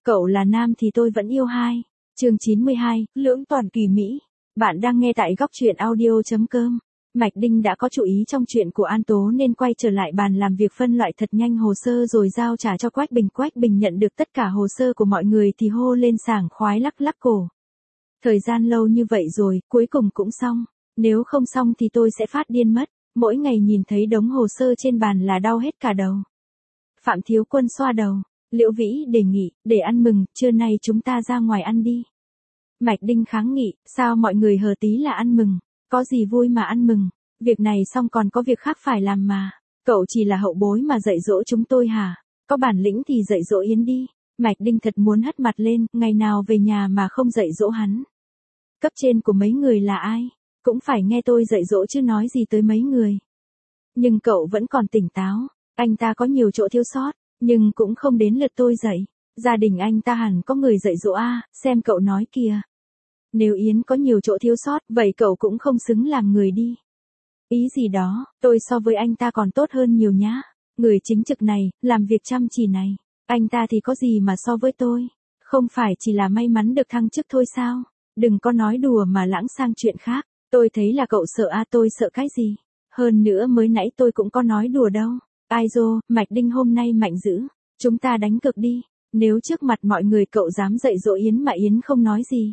Cậu là nam thì tôi vẫn yêu hai. Chương 92, lưỡng toàn kỳ Mỹ. Bạn đang nghe tại góc truyện audio.com. Mạch Đinh đã có chú ý trong chuyện của An Tố nên quay trở lại bàn làm việc phân loại thật nhanh hồ sơ rồi giao trả cho Quách Bình. Quách Bình nhận được tất cả hồ sơ của mọi người thì hô lên sảng khoái lắc lắc cổ. Thời gian lâu như vậy rồi, cuối cùng cũng xong. Nếu không xong thì tôi sẽ phát điên mất. Mỗi ngày nhìn thấy đống hồ sơ trên bàn là đau hết cả đầu. Phạm Thiếu Quân xoa đầu. Liễu Vĩ đề nghị, để ăn mừng, trưa nay chúng ta ra ngoài ăn đi. Mạch Đinh kháng nghị, sao mọi người hờ tí là ăn mừng, có gì vui mà ăn mừng, việc này xong còn có việc khác phải làm mà. Cậu chỉ là hậu bối mà dạy dỗ chúng tôi hả? Có bản lĩnh thì dạy dỗ Yến đi. Mạch Đinh thật muốn hất mặt lên, ngày nào về nhà mà không dạy dỗ hắn. Cấp trên của mấy người là ai? Cũng phải nghe tôi dạy dỗ chứ nói gì tới mấy người. Nhưng cậu vẫn còn tỉnh táo, anh ta có nhiều chỗ thiếu sót. Nhưng cũng không đến lượt tôi dạy. Gia đình anh ta hẳn có người dạy dỗ xem cậu nói kìa. Nếu Yến có nhiều chỗ thiếu sót, vậy cậu cũng không xứng làm người đi. Ý gì đó, tôi so với anh ta còn tốt hơn nhiều nhá. Người chính trực này, làm việc chăm chỉ này. Anh ta thì có gì mà so với tôi. Không phải chỉ là may mắn được thăng chức thôi sao? Đừng có nói đùa mà lãng sang chuyện khác. Tôi thấy là cậu sợ tôi sợ cái gì? Hơn nữa mới nãy tôi cũng có nói đùa đâu. Ai dô, Mạch Đinh hôm nay mạnh dữ. Chúng ta đánh cược đi. Nếu trước mặt mọi người cậu dám dạy dỗ Yến mà Yến không nói gì.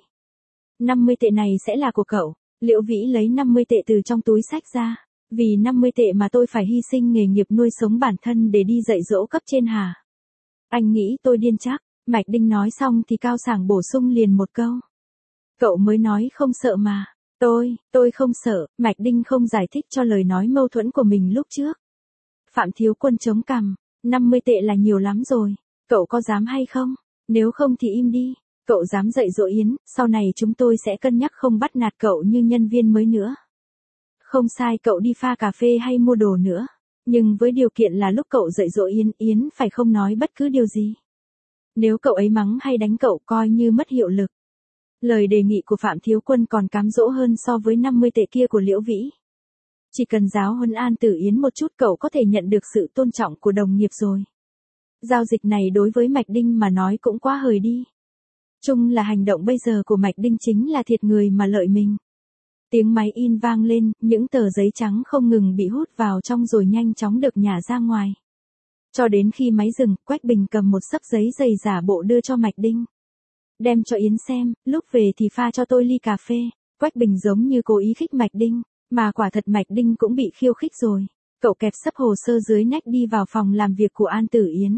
50 tệ này sẽ là của cậu. Liễu Vĩ lấy 50 tệ từ trong túi xách ra. Vì 50 tệ mà tôi phải hy sinh nghề nghiệp nuôi sống bản thân để đi dạy dỗ cấp trên hả? Anh nghĩ tôi điên chắc. Mạch Đinh nói xong thì cao sảng bổ sung liền một câu. Cậu mới nói không sợ mà. Tôi không sợ. Mạch Đinh không giải thích cho lời nói mâu thuẫn của mình lúc trước. Phạm Thiếu Quân chống cằm, 50 tệ là nhiều lắm rồi, cậu có dám hay không? Nếu không thì im đi, cậu dám dạy dỗ Yến, sau này chúng tôi sẽ cân nhắc không bắt nạt cậu như nhân viên mới nữa. Không sai cậu đi pha cà phê hay mua đồ nữa, nhưng với điều kiện là lúc cậu dạy dỗ Yến phải không nói bất cứ điều gì. Nếu cậu ấy mắng hay đánh cậu coi như mất hiệu lực. Lời đề nghị của Phạm Thiếu Quân còn cám dỗ hơn so với 50 tệ kia của Liễu Vĩ. Chỉ cần giáo huấn An Tử Yến một chút cậu có thể nhận được sự tôn trọng của đồng nghiệp rồi. Giao dịch này đối với Mạch Đinh mà nói cũng quá hời đi. Chung là hành động bây giờ của Mạch Đinh chính là thiệt người mà lợi mình. Tiếng máy in vang lên, những tờ giấy trắng không ngừng bị hút vào trong rồi nhanh chóng được nhả ra ngoài. Cho đến khi máy dừng, Quách Bình cầm một xấp giấy dày giả bộ đưa cho Mạch Đinh. Đem cho Yến xem, lúc về thì pha cho tôi ly cà phê. Quách Bình giống như cố ý khích Mạch Đinh. Mà quả thật Mạch Đinh cũng bị khiêu khích rồi. Cậu kẹp sấp hồ sơ dưới nách đi vào phòng làm việc của An Tử Yến.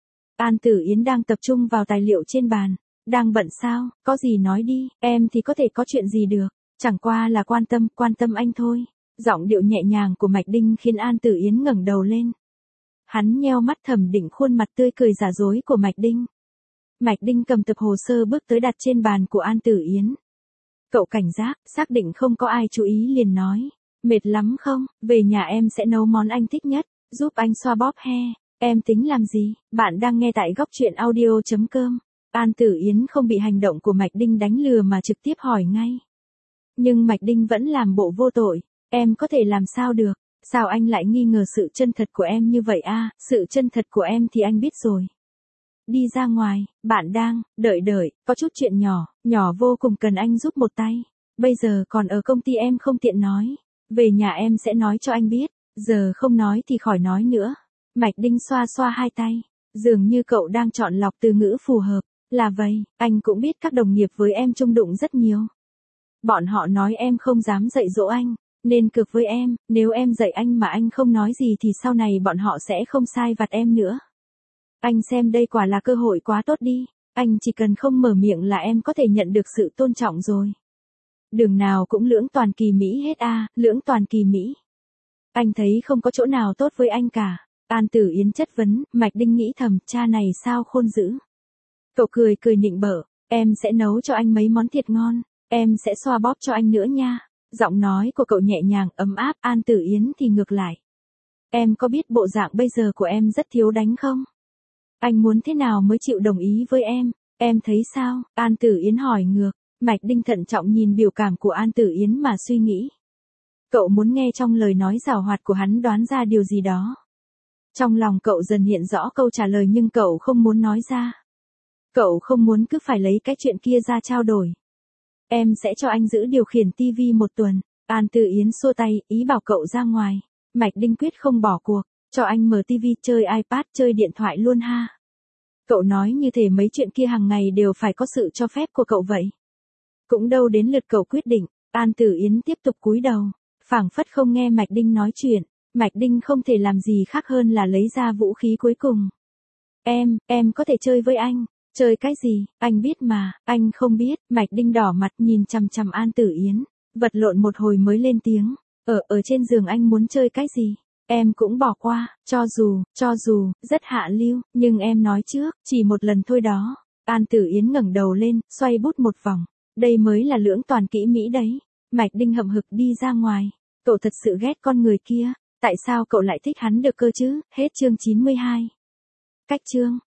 An Tử Yến đang tập trung vào tài liệu trên bàn. Đang bận sao, có gì nói đi, em thì có thể có chuyện gì được. Chẳng qua là quan tâm anh thôi. Giọng điệu nhẹ nhàng của Mạch Đinh khiến An Tử Yến ngẩng đầu lên. Hắn nheo mắt thẩm định khuôn mặt tươi cười giả dối của Mạch Đinh. Mạch Đinh cầm tập hồ sơ bước tới đặt trên bàn của An Tử Yến. Cậu cảnh giác, xác định không có ai chú ý liền nói. Mệt lắm không, về nhà em sẽ nấu món anh thích nhất, giúp anh xoa bóp he. Em tính làm gì? Bạn đang nghe tại góc truyện audio.com. An Tử Yến không bị hành động của Mạch Đinh đánh lừa mà trực tiếp hỏi ngay. Nhưng Mạch Đinh vẫn làm bộ vô tội. Em có thể làm sao được? Sao anh lại nghi ngờ sự chân thật của em như vậy Sự chân thật của em thì anh biết rồi. Đi ra ngoài, bạn đang, đợi, có chút chuyện nhỏ vô cùng cần anh giúp một tay. Bây giờ còn ở công ty em không tiện nói. Về nhà em sẽ nói cho anh biết, giờ không nói thì khỏi nói nữa. Mạch Đinh xoa xoa hai tay, dường như cậu đang chọn lọc từ ngữ phù hợp. Là vậy, anh cũng biết các đồng nghiệp với em chung đụng rất nhiều. Bọn họ nói em không dám dạy dỗ anh, nên cược với em, nếu em dạy anh mà anh không nói gì thì sau này bọn họ sẽ không sai vặt em nữa. Anh xem đây quả là cơ hội quá tốt đi, anh chỉ cần không mở miệng là em có thể nhận được sự tôn trọng rồi. Đường nào cũng lưỡng toàn kỳ Mỹ hết lưỡng toàn kỳ Mỹ. Anh thấy không có chỗ nào tốt với anh cả. An Tử Yến chất vấn, Mạch Đinh nghĩ thầm, cha này sao khôn dữ. Cậu cười nịnh bợ, em sẽ nấu cho anh mấy món thiệt ngon, em sẽ xoa bóp cho anh nữa nha. Giọng nói của cậu nhẹ nhàng ấm áp. An Tử Yến thì ngược lại. Em có biết bộ dạng bây giờ của em rất thiếu đánh không? Anh muốn thế nào mới chịu đồng ý với em thấy sao? An Tử Yến hỏi ngược. Mạch Đinh thận trọng nhìn biểu cảm của An Tử Yến mà suy nghĩ. Cậu muốn nghe trong lời nói giảo hoạt của hắn đoán ra điều gì đó. Trong lòng cậu dần hiện rõ câu trả lời nhưng cậu không muốn nói ra. Cậu không muốn cứ phải lấy cái chuyện kia ra trao đổi. Em sẽ cho anh giữ điều khiển tivi một tuần. An Tử Yến xua tay, ý bảo cậu ra ngoài. Mạch Đinh quyết không bỏ cuộc, cho anh mở tivi chơi iPad chơi điện thoại luôn ha. Cậu nói như thể mấy chuyện kia hàng ngày đều phải có sự cho phép của cậu vậy. Cũng đâu đến lượt cậu quyết định. An Tử Yến tiếp tục cúi đầu, phảng phất không nghe Mạch Đinh nói chuyện. Mạch Đinh không thể làm gì khác hơn là lấy ra vũ khí cuối cùng. Em có thể chơi với anh. Chơi cái gì, anh biết mà, anh không biết. Mạch Đinh đỏ mặt nhìn chằm chằm An Tử Yến, vật lộn một hồi mới lên tiếng. Ở trên giường anh muốn chơi cái gì? Em cũng bỏ qua, cho dù, rất hạ lưu, nhưng em nói trước, chỉ một lần thôi đó. An Tử Yến ngẩng đầu lên, xoay bút một vòng. Đây mới là lưỡng toàn kỹ mỹ đấy. Mạch Đinh hậm hực đi ra ngoài. Cậu thật sự ghét con người kia. Tại sao cậu lại thích hắn được cơ chứ? Hết chương 92. Cách chương